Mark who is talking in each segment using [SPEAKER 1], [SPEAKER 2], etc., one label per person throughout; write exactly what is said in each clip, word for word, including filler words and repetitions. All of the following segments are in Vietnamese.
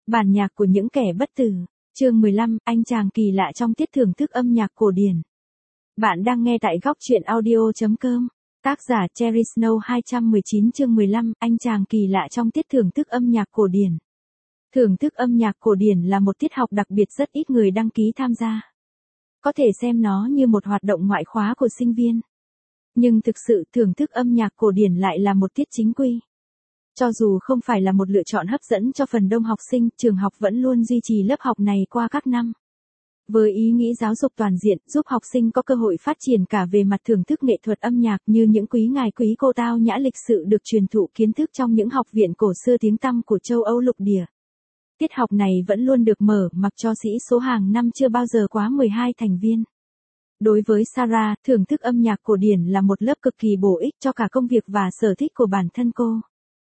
[SPEAKER 1] Bản nhạc của những kẻ bất tử. Chương mười lăm, anh chàng kỳ lạ trong tiết thưởng thức âm nhạc cổ điển. Bạn đang nghe tại góc truyện audio chấm com. Tác giả Cherry Snow hai một chín chương mười lăm, anh chàng kỳ lạ trong tiết thưởng thức âm nhạc cổ điển. Thưởng thức âm nhạc cổ điển là một tiết học đặc biệt rất ít người đăng ký tham gia. Có thể xem nó như một hoạt động ngoại khóa của sinh viên. Nhưng thực sự thưởng thức âm nhạc cổ điển lại là một tiết chính quy. Cho dù không phải là một lựa chọn hấp dẫn cho phần đông học sinh, trường học vẫn luôn duy trì lớp học này qua các năm. Với ý nghĩ giáo dục toàn diện, giúp học sinh có cơ hội phát triển cả về mặt thưởng thức nghệ thuật âm nhạc như những quý ngài quý cô tao nhã lịch sự được truyền thụ kiến thức trong những học viện cổ xưa tiếng tăm của châu Âu lục địa. Tiết học này vẫn luôn được mở mặc cho sĩ số hàng năm chưa bao giờ quá mười hai thành viên. Đối với Sarah, thưởng thức âm nhạc cổ điển là một lớp cực kỳ bổ ích cho cả công việc và sở thích của bản thân cô.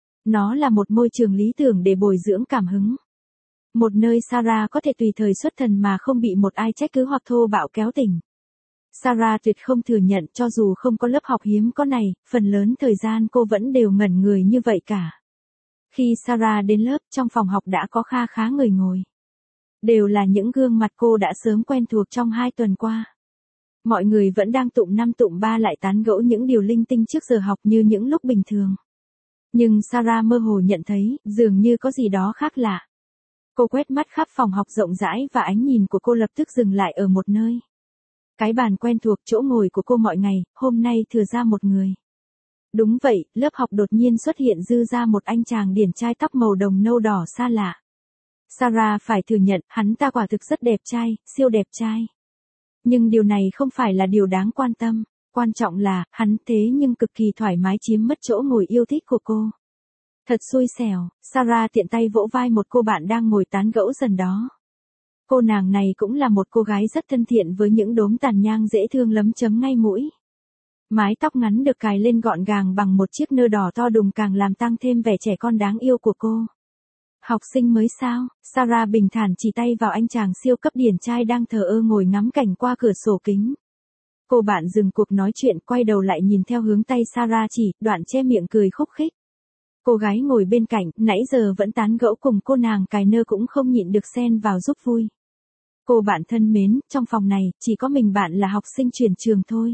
[SPEAKER 1] Nó là một môi trường lý tưởng để bồi dưỡng cảm hứng. Một nơi Sarah có thể tùy thời xuất thần mà không bị một ai trách cứ hoặc thô bạo kéo tỉnh. Sarah tuyệt không thừa nhận cho dù không có lớp học hiếm có này, phần lớn thời gian cô vẫn đều ngẩn người như vậy cả. Khi Sarah đến lớp, trong phòng học đã có kha khá người ngồi. Đều là những gương mặt cô đã sớm quen thuộc trong hai tuần qua. Mọi người vẫn đang tụm năm tụm ba lại tán gẫu những điều linh tinh trước giờ học như những lúc bình thường. Nhưng Sarah mơ hồ nhận thấy, dường như có gì đó khác lạ. Cô quét mắt khắp phòng học rộng rãi và ánh nhìn của cô lập tức dừng lại ở một nơi. Cái bàn quen thuộc chỗ ngồi của cô mọi ngày, hôm nay thừa ra một người. Đúng vậy, lớp học đột nhiên xuất hiện dư ra một anh chàng điển trai tóc màu đồng nâu đỏ xa lạ. Sarah phải thừa nhận, hắn ta quả thực rất đẹp trai, siêu đẹp trai. Nhưng điều này không phải là điều đáng quan tâm. Quan trọng là, hắn thế nhưng cực kỳ thoải mái chiếm mất chỗ ngồi yêu thích của cô. Thật xui xẻo, Sarah tiện tay vỗ vai một cô bạn đang ngồi tán gẫu dần đó. Cô nàng này cũng là một cô gái rất thân thiện với những đốm tàn nhang dễ thương lấm chấm ngay mũi. Mái tóc ngắn được cài lên gọn gàng bằng một chiếc nơ đỏ to đùng càng làm tăng thêm vẻ trẻ con đáng yêu của cô. Học sinh mới sao? Sarah bình thản chỉ tay vào anh chàng siêu cấp điển trai đang thờ ơ ngồi ngắm cảnh qua cửa sổ kính. Cô bạn dừng cuộc nói chuyện, quay đầu lại nhìn theo hướng tay Sarah chỉ, đoạn che miệng cười khúc khích. Cô gái ngồi bên cạnh, nãy giờ vẫn tán gẫu cùng cô nàng cài nơ cũng không nhịn được xen vào giúp vui. Cô bạn thân mến, trong phòng này, chỉ có mình bạn là học sinh chuyển trường thôi.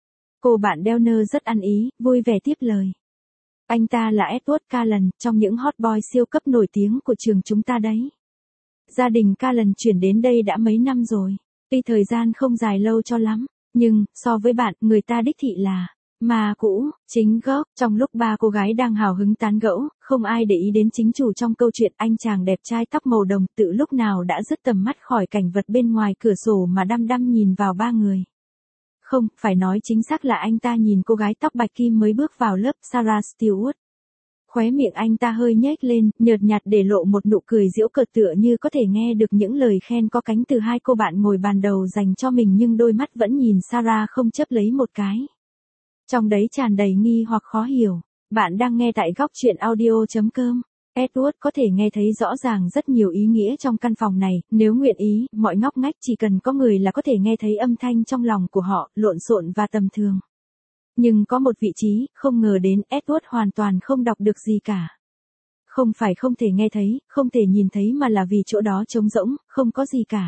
[SPEAKER 1] Cô bạn đeo nơ rất ăn ý, vui vẻ tiếp lời. Anh ta là Edward Cullen, trong những hot boy siêu cấp nổi tiếng của trường chúng ta đấy. Gia đình Cullen chuyển đến đây đã mấy năm rồi. Tuy thời gian không dài lâu cho lắm. Nhưng, so với bạn, người ta đích thị là ma cũ, chính gốc. Trong lúc ba cô gái đang hào hứng tán gẫu, không ai để ý đến chính chủ trong câu chuyện. Anh chàng đẹp trai tóc màu đồng tự lúc nào đã dứt tầm mắt khỏi cảnh vật bên ngoài cửa sổ mà đăm đăm nhìn vào ba người. Không, phải nói chính xác là anh ta nhìn cô gái tóc bạch kim mới bước vào lớp, Sarah Stewart. Khóe miệng anh ta hơi nhếch lên, nhợt nhạt để lộ một nụ cười giễu cợt tựa như có thể nghe được những lời khen có cánh từ hai cô bạn ngồi bàn đầu dành cho mình, nhưng đôi mắt vẫn nhìn Sarah không chớp lấy một cái. Trong đấy tràn đầy nghi hoặc khó hiểu. Bạn đang nghe tại góc truyện audio chấm com. Edward có thể nghe thấy rõ ràng rất nhiều ý nghĩa trong căn phòng này, nếu nguyện ý, mọi ngóc ngách chỉ cần có người là có thể nghe thấy âm thanh trong lòng của họ, lộn xộn và tầm thường. Nhưng có một vị trí, không ngờ đến, Edward hoàn toàn không đọc được gì cả. Không phải không thể nghe thấy, không thể nhìn thấy mà là vì chỗ đó trống rỗng, không có gì cả.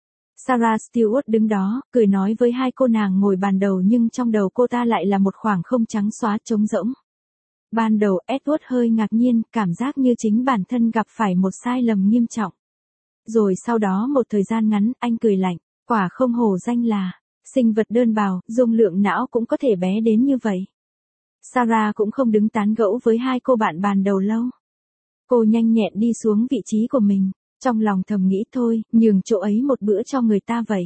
[SPEAKER 1] Sarah Stewart đứng đó, cười nói với hai cô nàng ngồi bàn đầu, nhưng trong đầu cô ta lại là một khoảng không trắng xóa trống rỗng. Ban đầu Edward hơi ngạc nhiên, cảm giác như chính bản thân gặp phải một sai lầm nghiêm trọng. Rồi sau đó một thời gian ngắn, anh cười lạnh, quả không hổ danh là sinh vật đơn bào, dung lượng não cũng có thể bé đến như vậy. Sarah cũng không đứng tán gẫu với hai cô bạn bàn đầu lâu. Cô nhanh nhẹn đi xuống vị trí của mình, trong lòng thầm nghĩ thôi, nhường chỗ ấy một bữa cho người ta vậy.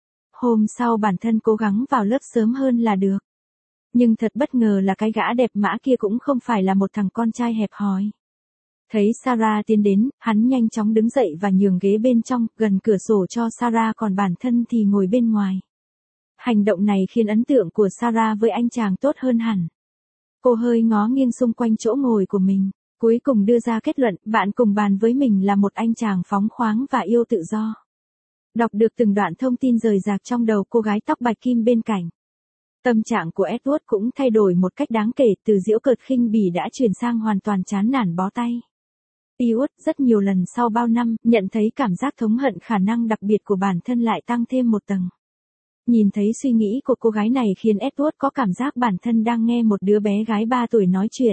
[SPEAKER 1] Hôm sau bản thân cố gắng vào lớp sớm hơn là được. Nhưng thật bất ngờ là cái gã đẹp mã kia cũng không phải là một thằng con trai hẹp hòi. Thấy Sarah tiến đến, hắn nhanh chóng đứng dậy và nhường ghế bên trong, gần cửa sổ cho Sarah, còn bản thân thì ngồi bên ngoài. Hành động này khiến ấn tượng của Sarah với anh chàng tốt hơn hẳn. Cô hơi ngó nghiêng xung quanh chỗ ngồi của mình, cuối cùng đưa ra kết luận, bạn cùng bàn với mình là một anh chàng phóng khoáng và yêu tự do. Đọc được từng đoạn thông tin rời rạc trong đầu cô gái tóc bạch kim bên cạnh. Tâm trạng của Edward cũng thay đổi một cách đáng kể, từ giễu cợt khinh bỉ đã chuyển sang hoàn toàn chán nản bó tay. Iốt rất nhiều lần sau bao năm, nhận thấy cảm giác thống hận khả năng đặc biệt của bản thân lại tăng thêm một tầng. Nhìn thấy suy nghĩ của cô gái này khiến Edward có cảm giác bản thân đang nghe một đứa bé gái ba tuổi nói chuyện.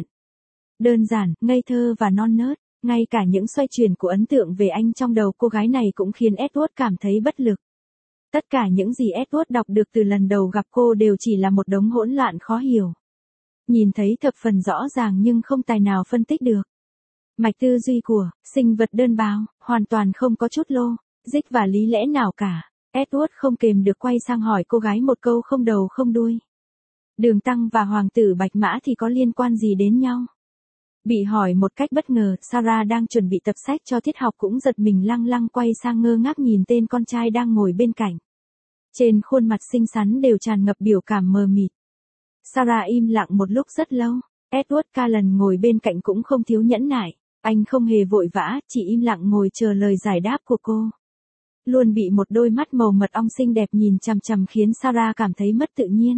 [SPEAKER 1] Đơn giản, ngây thơ và non nớt, ngay cả những xoay chuyển của ấn tượng về anh trong đầu cô gái này cũng khiến Edward cảm thấy bất lực. Tất cả những gì Edward đọc được từ lần đầu gặp cô đều chỉ là một đống hỗn loạn khó hiểu. Nhìn thấy thập phần rõ ràng nhưng không tài nào phân tích được. Mạch tư duy của sinh vật đơn bào, hoàn toàn không có chút lô, dích và lý lẽ nào cả. Edward không kềm được quay sang hỏi cô gái một câu không đầu không đuôi. Đường Tăng và Hoàng tử Bạch Mã thì có liên quan gì đến nhau? Bị hỏi một cách bất ngờ, Sarah đang chuẩn bị tập sách cho tiết học cũng giật mình lăng lăng quay sang ngơ ngác nhìn tên con trai đang ngồi bên cạnh. Trên khuôn mặt xinh xắn đều tràn ngập biểu cảm mờ mịt. Sarah im lặng một lúc rất lâu, Edward Cullen ngồi bên cạnh cũng không thiếu nhẫn nại, anh không hề vội vã, chỉ im lặng ngồi chờ lời giải đáp của cô. Luôn bị một đôi mắt màu mật ong xinh đẹp nhìn chằm chằm khiến Sarah cảm thấy mất tự nhiên.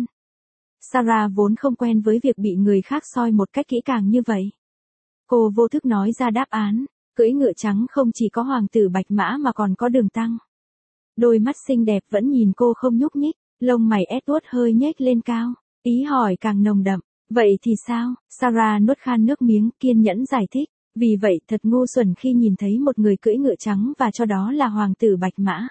[SPEAKER 1] Sarah vốn không quen với việc bị người khác soi một cách kỹ càng như vậy. Cô vô thức nói ra đáp án, cưỡi ngựa trắng không chỉ có Hoàng tử Bạch Mã mà còn có Đường Tăng. Đôi mắt xinh đẹp vẫn nhìn cô không nhúc nhích, lông mày Edward hơi nhếch lên cao, ý hỏi càng nồng đậm. Vậy thì sao? Sarah nuốt khan nước miếng, kiên nhẫn giải thích. Vì vậy thật ngu xuẩn khi nhìn thấy một người cưỡi ngựa trắng và cho đó là Hoàng tử Bạch Mã.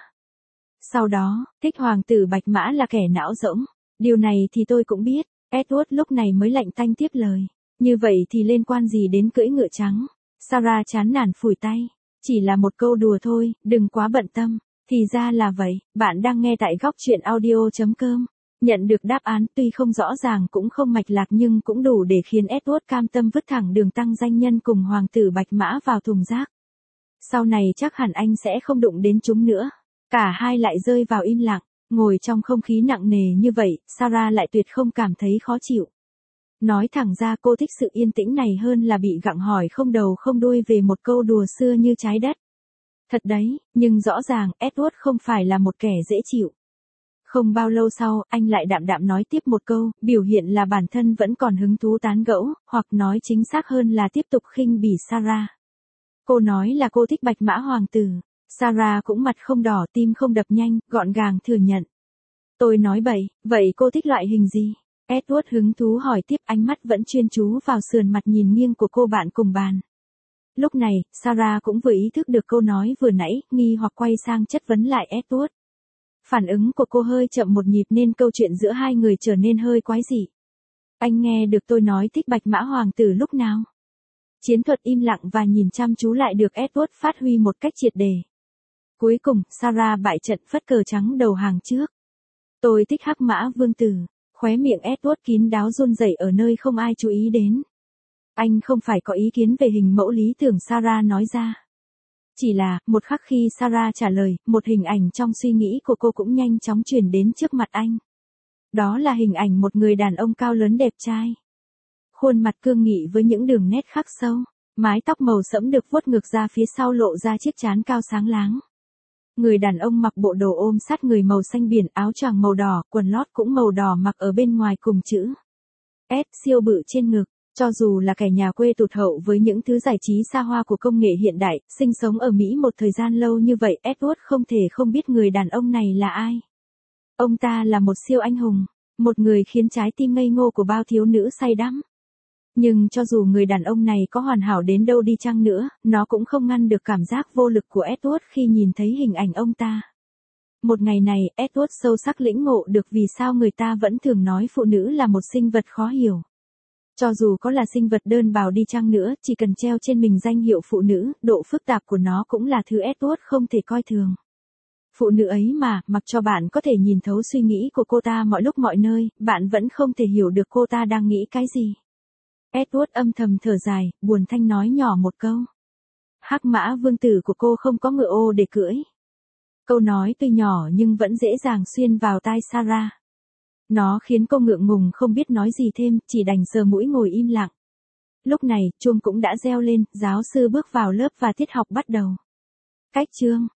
[SPEAKER 1] Sau đó, thích Hoàng tử Bạch Mã là kẻ não rỗng. Điều này thì tôi cũng biết. Edward lúc này mới lạnh tanh tiếp lời. Như vậy thì liên quan gì đến cưỡi ngựa trắng? Sarah chán nản phủi tay. Chỉ là một câu đùa thôi, đừng quá bận tâm. Thì ra là vậy, bạn đang nghe tại góc truyện audio chấm com. Nhận được đáp án tuy không rõ ràng cũng không mạch lạc nhưng cũng đủ để khiến Edward cam tâm vứt thẳng Đường Tăng danh nhân cùng Hoàng tử Bạch Mã vào thùng rác. Sau này chắc hẳn anh sẽ không đụng đến chúng nữa. Cả hai lại rơi vào im lặng, ngồi trong không khí nặng nề như vậy, Sarah lại tuyệt không cảm thấy khó chịu. Nói thẳng ra cô thích sự yên tĩnh này hơn là bị gặng hỏi không đầu không đuôi về một câu đùa xưa như trái đất. Thật đấy, nhưng rõ ràng Edward không phải là một kẻ dễ chịu. Không bao lâu sau, anh lại đạm đạm nói tiếp một câu, biểu hiện là bản thân vẫn còn hứng thú tán gẫu, hoặc nói chính xác hơn là tiếp tục khinh bỉ Sarah. Cô nói là cô thích Bạch Mã Hoàng tử. Sarah cũng mặt không đỏ tim không đập nhanh, gọn gàng thừa nhận. Tôi nói bậy, vậy cô thích loại hình gì? Edward hứng thú hỏi tiếp, ánh mắt vẫn chuyên chú vào sườn mặt nhìn nghiêng của cô bạn cùng bàn. Lúc này, Sarah cũng vừa ý thức được câu nói vừa nãy, nghi hoặc quay sang chất vấn lại Edward. Phản ứng của cô hơi chậm một nhịp nên câu chuyện giữa hai người trở nên hơi quái dị. Anh nghe được tôi nói thích Bạch Mã Hoàng tử lúc nào? Chiến thuật im lặng và nhìn chăm chú lại được Edward phát huy một cách triệt để. Cuối cùng, Sarah bại trận phất cờ trắng đầu hàng trước. Tôi thích Hắc Mã Vương tử. Khóe miệng Edward kín đáo run rẩy ở nơi không ai chú ý đến. Anh không phải có ý kiến về hình mẫu lý tưởng Sarah nói ra. Chỉ là, một khắc khi Sarah trả lời, một hình ảnh trong suy nghĩ của cô cũng nhanh chóng chuyển đến trước mặt anh. Đó là hình ảnh một người đàn ông cao lớn đẹp trai. Khuôn mặt cương nghị với những đường nét khắc sâu, mái tóc màu sẫm được vuốt ngược ra phía sau lộ ra chiếc trán cao sáng láng. Người đàn ông mặc bộ đồ ôm sát người màu xanh biển, áo choàng màu đỏ, quần lót cũng màu đỏ mặc ở bên ngoài cùng chữ S siêu bự trên ngực. Cho dù là kẻ nhà quê tụt hậu với những thứ giải trí xa hoa của công nghệ hiện đại, sinh sống ở Mỹ một thời gian lâu như vậy, Edward không thể không biết người đàn ông này là ai. Ông ta là một siêu anh hùng, một người khiến trái tim ngây ngô của bao thiếu nữ say đắm. Nhưng cho dù người đàn ông này có hoàn hảo đến đâu đi chăng nữa, nó cũng không ngăn được cảm giác vô lực của Edward khi nhìn thấy hình ảnh ông ta. Một ngày này, Edward sâu sắc lĩnh ngộ được vì sao người ta vẫn thường nói phụ nữ là một sinh vật khó hiểu. Cho dù có là sinh vật đơn bào đi chăng nữa, chỉ cần treo trên mình danh hiệu phụ nữ, độ phức tạp của nó cũng là thứ Edward không thể coi thường. Phụ nữ ấy mà, mặc cho bạn có thể nhìn thấu suy nghĩ của cô ta mọi lúc mọi nơi, bạn vẫn không thể hiểu được cô ta đang nghĩ cái gì. Edward âm thầm thở dài, buồn thanh nói nhỏ một câu. Hắc Mã Vương tử của cô không có ngựa ô để cưỡi. Câu nói tuy nhỏ nhưng vẫn dễ dàng xuyên vào tai Sarah. Nó khiến cô ngượng ngùng không biết nói gì thêm, chỉ đành sờ mũi ngồi im lặng. Lúc này, chuông cũng đã reo lên, giáo sư bước vào lớp và tiết học bắt đầu. Cách chương